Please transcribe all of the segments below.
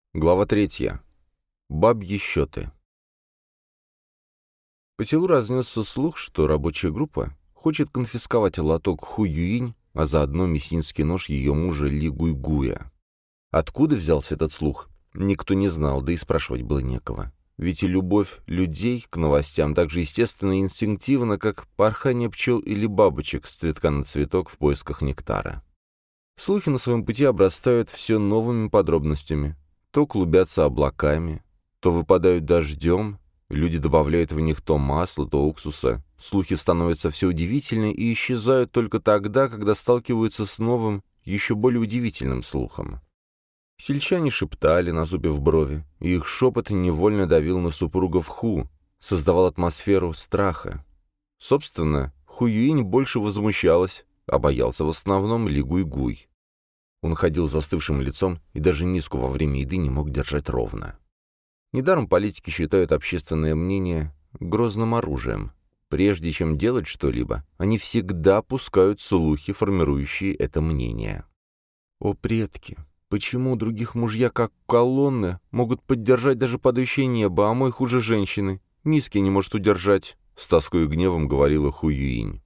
Глава 3. Бабьи счеты. По селу разнесся слух, что рабочая группа хочет конфисковать лоток Ху Юинь, а заодно мясницкий нож ее мужа Ли Гуйгуя. Откуда взялся этот слух, никто не знал, да и спрашивать было некого. Ведь и любовь людей к новостям так же естественно и инстинктивна, как порхание пчел или бабочек с цветка на цветок в поисках нектара. Слухи на своем пути обрастают все новыми подробностями. То клубятся облаками, то выпадают дождем, люди добавляют в них то масла, то уксуса. Слухи становятся все удивительнее и исчезают только тогда, когда сталкиваются с новым, еще более удивительным слухом. Сельчане шептали, насупив брови, и их шепот невольно давил на супругов Ху, создавал атмосферу страха. Собственно, Ху Юинь больше возмущалась, а боялся в основном Ли Гуйгуй. Он ходил с застывшим лицом и даже миску во время еды не мог держать ровно. Недаром политики считают общественное мнение грозным оружием. Прежде чем делать что-либо, они всегда пускают слухи, формирующие это мнение. О, предки! Почему у других мужья, как колонны, могут поддержать даже падающее небо, а мой хуже женщины? Миски не может удержать, — с тоской и гневом говорила Ху Юинь.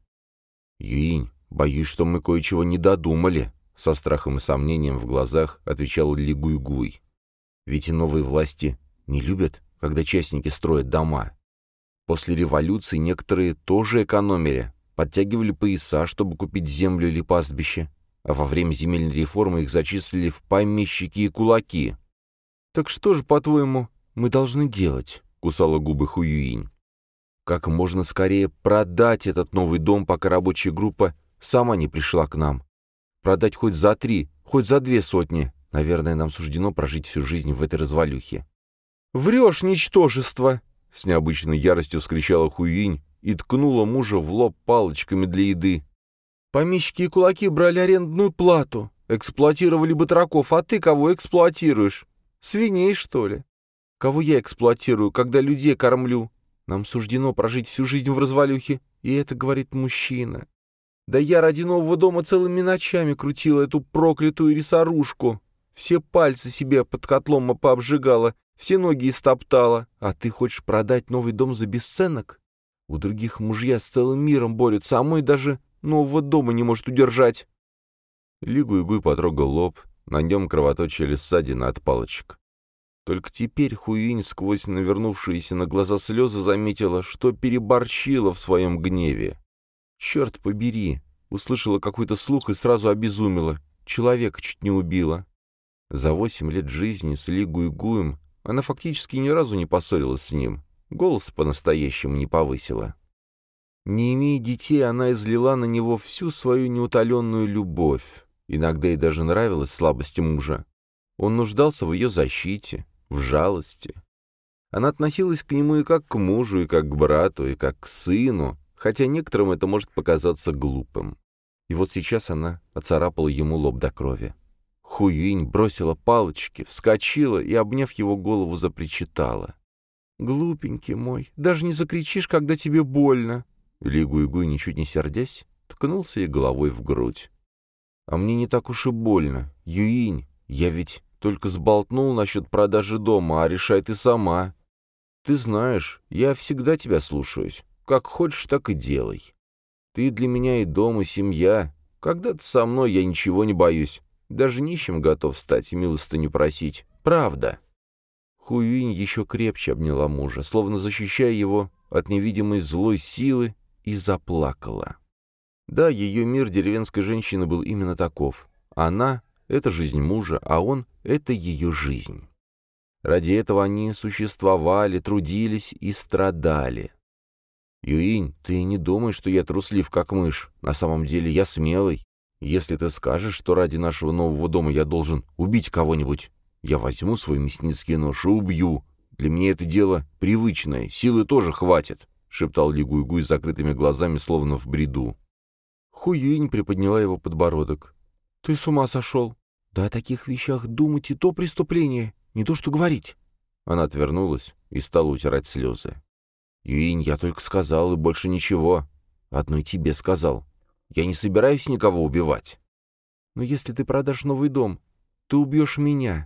Юинь, боюсь, что мы кое-чего не додумали, — со страхом и сомнением в глазах отвечал Ли Гуйгуй. Ведь и новые власти не любят, когда частники строят дома. После революции некоторые тоже экономили, подтягивали пояса, чтобы купить землю или пастбище, а во время земельной реформы их зачислили в помещики и кулаки. «Так что же, по-твоему, мы должны делать?» — кусала губы Ху Юинь. «Как можно скорее продать этот новый дом, пока рабочая группа сама не пришла к нам. Продать хоть за 3, хоть за 2 сотни. Наверное, нам суждено прожить всю жизнь в этой развалюхе». «Врешь, ничтожество!» — с необычной яростью вскричала Ху Юинь и ткнула мужа в лоб палочками для еды. «Помещики и кулаки брали арендную плату, эксплуатировали батраков, а ты кого эксплуатируешь? Свиней, что ли? Кого я эксплуатирую, когда людей кормлю? Нам суждено прожить всю жизнь в развалюхе, и это говорит мужчина. Да я ради нового дома целыми ночами крутила эту проклятую рисорушку. Все пальцы себе под котлом пообжигала, все ноги истоптала. А ты хочешь продать новый дом за бесценок? У других мужья с целым миром борются, а мой даже нового дома не может удержать». Ли Гуйгуй потрогал лоб, на нем кровоточили ссадины от палочек. Только теперь Ху Юинь сквозь навернувшиеся на глаза слезы заметила, что переборщила в своем гневе. «Черт побери!» Услышала какой-то слух и сразу обезумела. Человека чуть не убила. За 8 лет жизни с Ли Гуйгуем она фактически ни разу не поссорилась с ним. Голос по-настоящему не повысила. Не имея детей, она излила на него всю свою неутоленную любовь. Иногда ей даже нравилась слабость мужа. Он нуждался в ее защите, в жалости. Она относилась к нему и как к мужу, и как к брату, и как к сыну, хотя некоторым это может показаться глупым. И вот сейчас она оцарапала ему лоб до крови. Ху Юинь бросила палочки, вскочила и, обняв его голову, запричитала. «Глупенький мой, даже не закричишь, когда тебе больно». Ли Гуйгуй, ничуть не сердясь, ткнулся ей головой в грудь. «А мне не так уж и больно. Юинь, я ведь только сболтнул насчет продажи дома, а решай ты сама. Ты знаешь, я всегда тебя слушаюсь. Как хочешь, так и делай. Ты для меня и дом, и семья. Когда ты со мной, я ничего не боюсь. Даже нищим готов стать и милостыню просить. Правда». Ху Юинь еще крепче обняла мужа, словно защищая его от невидимой злой силы, и заплакала. Да, ее мир деревенской женщины был именно таков. Она — это жизнь мужа, а он — это ее жизнь. Ради этого они существовали, трудились и страдали. «Юинь, ты не думай, что я труслив, как мышь. На самом деле я смелый. Если ты скажешь, что ради нашего нового дома я должен убить кого-нибудь, я возьму свой мясницкий нож и убью. Для меня это дело привычное, силы тоже хватит», — шептал Ли Гуйгуй с закрытыми глазами, словно в бреду. Ху Юинь приподняла его подбородок. «Ты с ума сошел? Да о таких вещах думать и то преступление, не то что говорить». Она отвернулась и стала утирать слезы. «Юинь, я только сказал, и больше ничего. Одной тебе сказал. Я не собираюсь никого убивать». «Но если ты продашь новый дом, ты убьешь меня.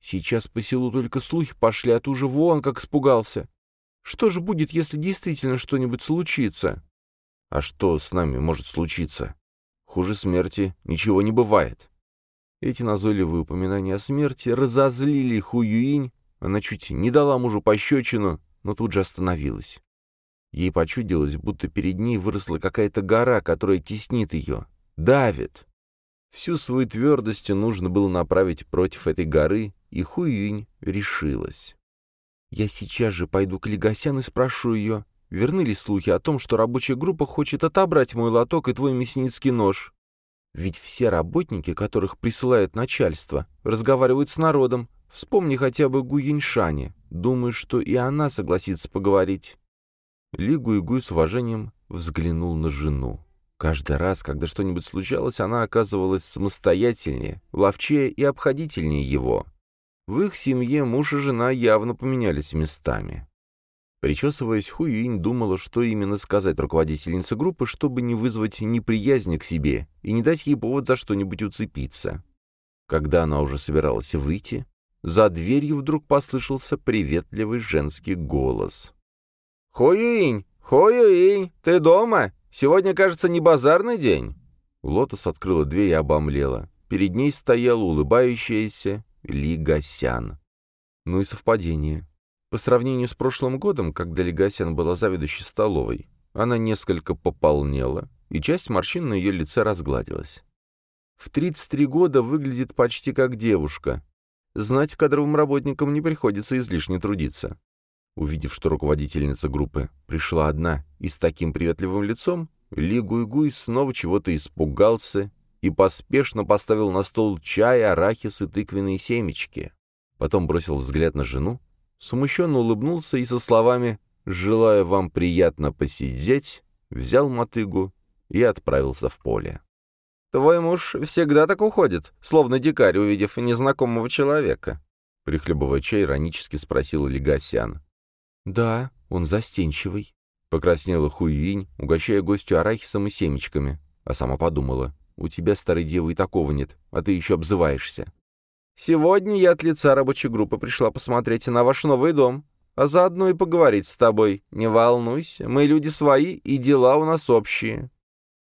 Сейчас по селу только слухи пошли, а ты уже вон как испугался. Что же будет, если действительно что-нибудь случится? А что с нами может случиться? Хуже смерти ничего не бывает. Эти назойливые упоминания о смерти разозлили Хуюинь. Она чуть не дала мужу пощечину, но тут же остановилась. Ей почудилось, будто перед ней выросла какая-то гора, которая теснит ее, давит. Всю свою твердость нужно было направить против этой горы, и Хуюинь решилась. «Я сейчас же пойду к Лигасян и спрошу ее, верны ли слухи о том, что рабочая группа хочет отобрать мой лоток и твой мясницкий нож? Ведь все работники, которых присылает начальство, разговаривают с народом. Вспомни хотя бы Гуиньшане. Думаю, что и она согласится поговорить». Ли Гуйгуй с уважением взглянул на жену. Каждый раз, когда что-нибудь случалось, она оказывалась самостоятельнее, ловчее и обходительнее его. В их семье муж и жена явно поменялись местами. Причесываясь, Хуюинь думала, что именно сказать руководительнице группы, чтобы не вызвать неприязни к себе и не дать ей повод за что-нибудь уцепиться. Когда она уже собиралась выйти, за дверью вдруг послышался приветливый женский голос. «Хуюинь! Хуюинь! Ты дома? Сегодня, кажется, не базарный день?» Лотос открыла дверь и обомлела. Перед ней стояла улыбающаяся Лигасян. Ну и совпадение. По сравнению с прошлым годом, когда Лигасян была заведующей столовой, она несколько пополнела, и часть морщин на ее лице разгладилась. В 33 года выглядит почти как девушка. Знать кадровым работникам не приходится излишне трудиться. Увидев, что руководительница группы пришла одна и с таким приветливым лицом, Ли Гуйгуй снова чего-то испугался и поспешно поставил на стол чай, арахис и тыквенные семечки. Потом бросил взгляд на жену, смущенно улыбнулся и со словами «Желаю вам приятно посидеть», взял мотыгу и отправился в поле. «Твой муж всегда так уходит, словно дикарь, увидев незнакомого человека?» Прихлебывая чай, иронически спросила Лигасян. «Да, он застенчивый», — покраснела Хуюинь, угощая гостю арахисом и семечками, а сама подумала, «У тебя, старой девы, и такого нет, а ты еще обзываешься». «Сегодня я от лица рабочей группы пришла посмотреть на ваш новый дом, а заодно и поговорить с тобой. Не волнуйся, мы люди свои, и дела у нас общие».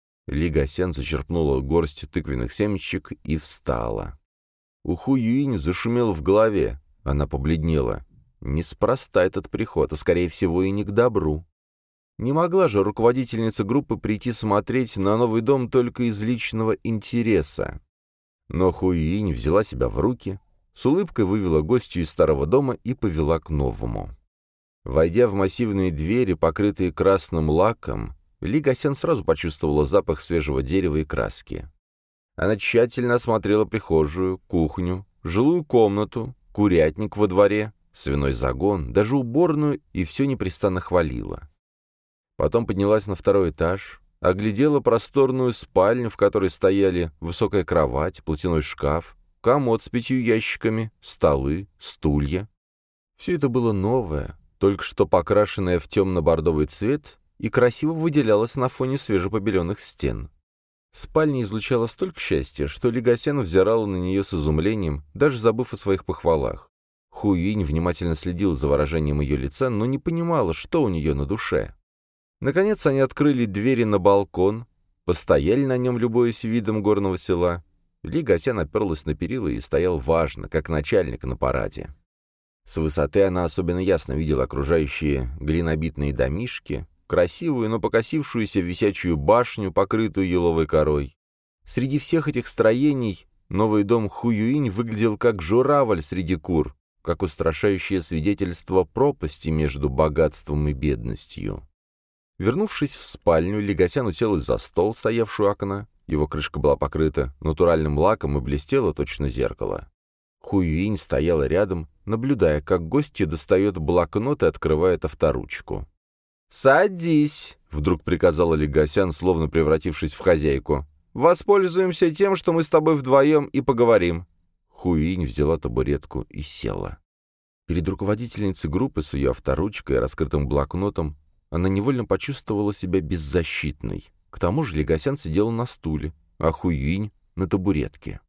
Лигасян зачерпнула горсть тыквенных семечек и встала. У Хуюинь зашумело в голове, она побледнела. Неспроста этот приход, а скорее всего и не к добру. Не могла же руководительница группы прийти смотреть на новый дом только из личного интереса. Но Хуюинь взяла себя в руки, с улыбкой вывела гостью из старого дома и повела к новому. Войдя в массивные двери, покрытые красным лаком, Лигасян сразу почувствовала запах свежего дерева и краски. Она тщательно осмотрела прихожую, кухню, жилую комнату, курятник во дворе, свиной загон, даже уборную, и все непрестанно хвалила. Потом поднялась на второй этаж, оглядела просторную спальню, в которой стояли высокая кровать, платяной шкаф, комод с 5 ящиками, столы, стулья. Все это было новое, только что покрашенное в темно-бордовый цвет и красиво выделялось на фоне свежепобеленных стен. Спальня излучала столько счастья, что Лигасян взирала на нее с изумлением, даже забыв о своих похвалах. Хуюинь внимательно следила за выражением ее лица, но не понимала, что у нее на душе. Наконец они открыли двери на балкон, постояли на нем, любуясь видом горного села. Лигасян оперлась на перила и стоял важно, как начальник на параде. С высоты она особенно ясно видела окружающие глинобитные домишки, красивую, но покосившуюся висячую башню, покрытую еловой корой. Среди всех этих строений новый дом Хуюинь выглядел как журавль среди кур, как устрашающее свидетельство пропасти между богатством и бедностью. Вернувшись в спальню, Лигасян уселась за стол, стоявший у окна. Его крышка была покрыта натуральным лаком и блестела точно зеркало. Хуюинь стояла рядом, наблюдая, как гостья достает блокнот и открывает авторучку. «Садись!» — вдруг приказала Лигасян, словно превратившись в хозяйку. «Воспользуемся тем, что мы с тобой вдвоем, и поговорим». Хуюинь взяла табуретку и села. Перед руководительницей группы с ее авторучкой и раскрытым блокнотом она невольно почувствовала себя беззащитной. К тому же Лигасян сидела на стуле, а Хуюинь — на табуретке.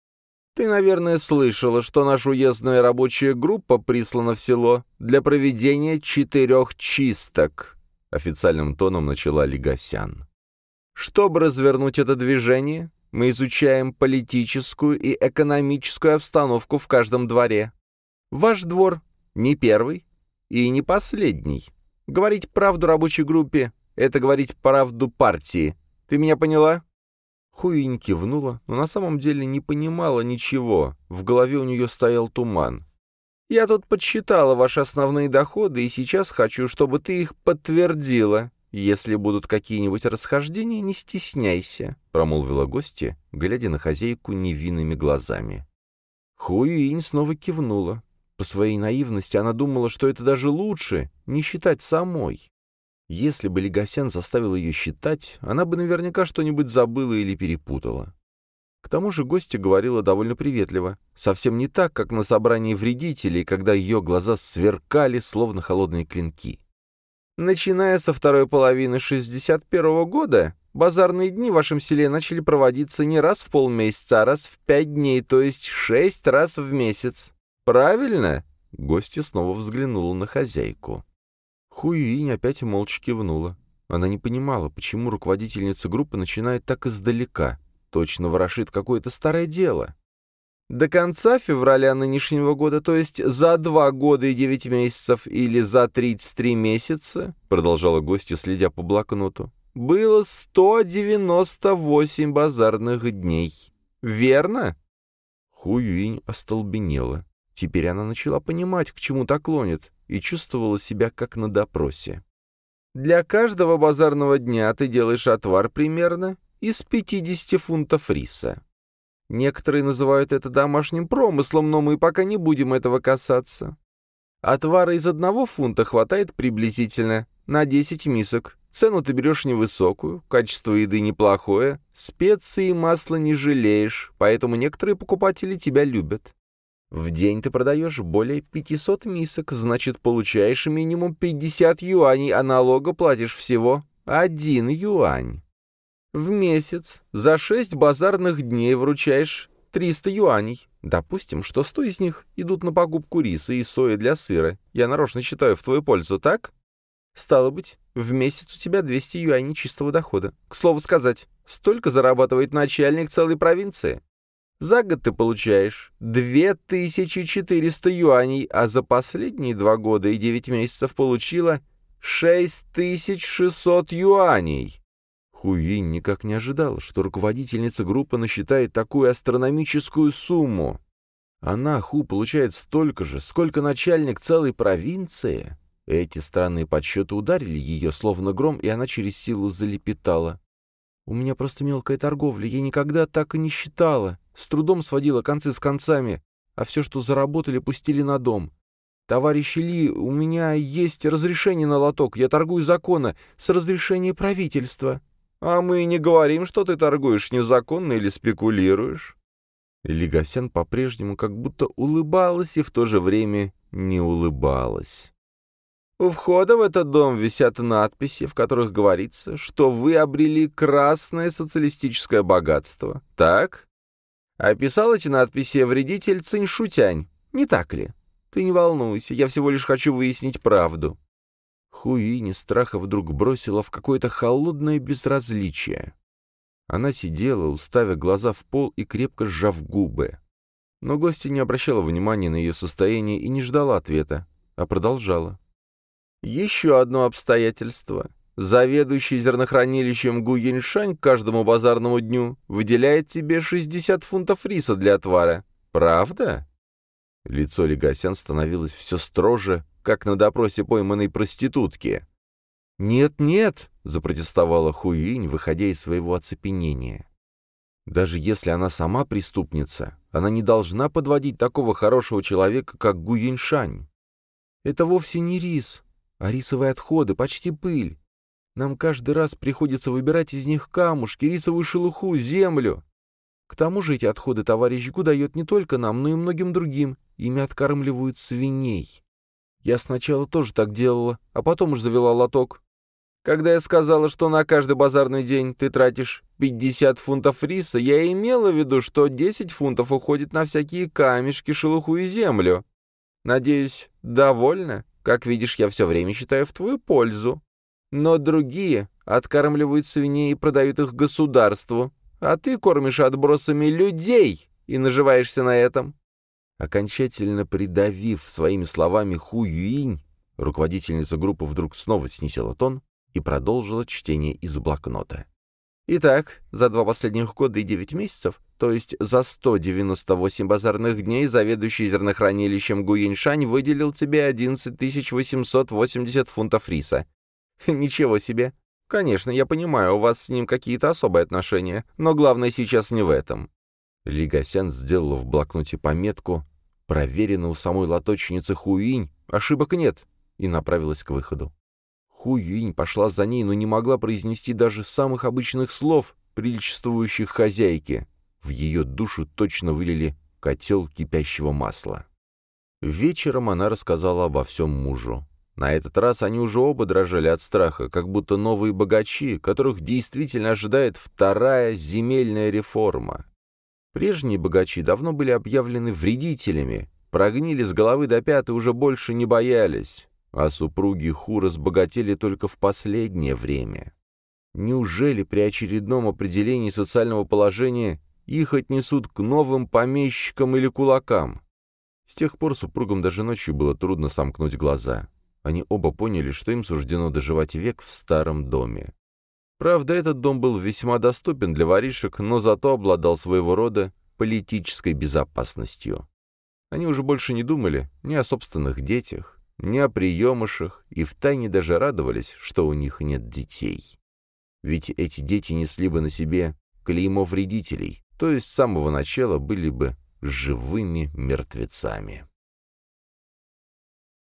Ты, наверное, слышала, что наша уездная рабочая группа прислана в село для проведения 4 чисток», — официальным тоном начала Легасян. «Чтобы развернуть это движение, мы изучаем политическую и экономическую обстановку в каждом дворе. Ваш двор не первый и не последний. Говорить правду рабочей группе — это говорить правду партии. Ты меня поняла?» Хуинь кивнула, но на самом деле не понимала ничего. В голове у нее стоял туман. «Я тут подсчитала ваши основные доходы, и сейчас хочу, чтобы ты их подтвердила. Если будут какие-нибудь расхождения, не стесняйся», — промолвила гостья, глядя на хозяйку невинными глазами. Хуинь снова кивнула. По своей наивности она думала, что это даже лучше, не считать самой. Если бы Легасян заставил ее считать, она бы наверняка что-нибудь забыла или перепутала. К тому же гостья говорила довольно приветливо, совсем не так, как на собрании вредителей, когда ее глаза сверкали, словно холодные клинки. «Начиная со второй половины 61-го года, базарные дни в вашем селе начали проводиться не раз в полмесяца, а раз в 5 дней, то есть 6 раз в месяц. Правильно?» Гостья снова взглянула на хозяйку. Хуюинь опять молча кивнула. Она не понимала, почему руководительница группы начинает так издалека. Точно ворошит какое-то старое дело. «До конца февраля нынешнего года, то есть за 2 года и 9 месяцев или за 33 месяца, продолжала гостья, следя по блокноту, было 198 базарных дней. Верно?» Хуюинь остолбенела. Теперь она начала понимать, к чему так клонит, и чувствовала себя как на допросе. «Для каждого базарного дня ты делаешь отвар примерно из 50 фунтов риса. Некоторые называют это домашним промыслом, но мы пока не будем этого касаться. Отвара из 1 фунта хватает приблизительно на 10 мисок. Цену ты берешь невысокую, качество еды неплохое, специи и масла не жалеешь, поэтому некоторые покупатели тебя любят. В день ты продаешь более 500 мисок, значит, получаешь минимум 50 юаней, а налога платишь всего 1 юань. В месяц за 6 базарных дней вручаешь 300 юаней. Допустим, что 100 из них идут на покупку риса и сои для сыра. Я нарочно считаю в твою пользу, так? Стало быть, в месяц у тебя 200 юаней чистого дохода. К слову сказать, столько зарабатывает начальник целой провинции. За год ты получаешь 2400 юаней, а за последние 2 года и 9 месяцев получила 6600 юаней. Хуинь никак не ожидала, что руководительница группы насчитает такую астрономическую сумму. Она, Ху, получает столько же, сколько начальник целой провинции. Эти странные подсчеты ударили ее, словно гром, и она через силу залепетала. «У меня просто мелкая торговля, я никогда так и не считала. С трудом сводила концы с концами, а все, что заработали, пустили на дом. Товарищ Ли, у меня есть разрешение на лоток, я торгую законно, с разрешения правительства». «А мы не говорим, что ты торгуешь незаконно или спекулируешь». Легасян по-прежнему как будто улыбалась и в то же время не улыбалась. «У входа в этот дом висят надписи, в которых говорится, что вы обрели красное социалистическое богатство. Так? Описал эти надписи вредитель Цинь Шутянь, не так ли? Ты не волнуйся, я всего лишь хочу выяснить правду». Хуинь из страха вдруг бросила в какое-то холодное безразличие. Она сидела, уставя глаза в пол и крепко сжав губы. Но гостья не обращала внимания на ее состояние и не ждала ответа, а продолжала. «Еще одно обстоятельство. Заведующий зернохранилищем Гу Яньшань к каждому базарному дню выделяет тебе 60 фунтов риса для отвара. Правда?» Лицо Легасян становилось все строже, как на допросе пойманной проститутки. «Нет-нет», — запротестовала Хуинь, выходя из своего оцепенения. «Даже если она сама преступница, она не должна подводить такого хорошего человека, как Гу Яньшань. Это вовсе не рис, а рисовые отходы, почти пыль. Нам каждый раз приходится выбирать из них камушки, рисовую шелуху, землю. К тому же эти отходы товарищ Гу дает не только нам, но и многим другим. Ими откармливают свиней. Я сначала тоже так делала, а потом уж завела лоток. Когда я сказала, что на каждый базарный день ты тратишь 50 фунтов риса, я имела в виду, что 10 фунтов уходит на всякие камешки, шелуху и землю. Надеюсь, довольна? Как видишь, я все время считаю в твою пользу. Но другие откармливают свиней и продают их государству, а ты кормишь отбросами людей и наживаешься на этом». Окончательно придавив своими словами Ху Юинь, руководительница группы вдруг снова снизила тон и продолжила чтение из блокнота. «Итак, за 2 последних года и 9 месяцев, то есть за 198 базарных дней, заведующий зернохранилищем Гуиньшань выделил тебе 11 880 фунтов риса. Ничего себе! Конечно, я понимаю, у вас с ним какие-то особые отношения, но главное сейчас не в этом». Ли Гасян сделала в блокноте пометку «Проверено у самой лоточницы Ху Юинь, ошибок нет», и направилась к выходу. Ху Юинь пошла за ней, но не могла произнести даже самых обычных слов, приличествующих хозяйке. В ее душу точно вылили котел кипящего масла. Вечером она рассказала обо всем мужу. На этот раз они уже оба дрожали от страха, как будто новые богачи, которых действительно ожидает вторая земельная реформа. Прежние богачи давно были объявлены вредителями, прогнили с головы до пят и уже больше не боялись, а супруги Ху разбогатели только в последнее время. Неужели при очередном определении социального положения их отнесут к новым помещикам или кулакам? С тех пор супругам даже ночью было трудно сомкнуть глаза. Они оба поняли, что им суждено доживать век в старом доме. Правда, этот дом был весьма доступен для воришек, но зато обладал своего рода политической безопасностью. Они уже больше не думали ни о собственных детях, ни о приемышах, и втайне даже радовались, что у них нет детей. Ведь эти дети несли бы на себе клеймо вредителей, то есть с самого начала были бы живыми мертвецами.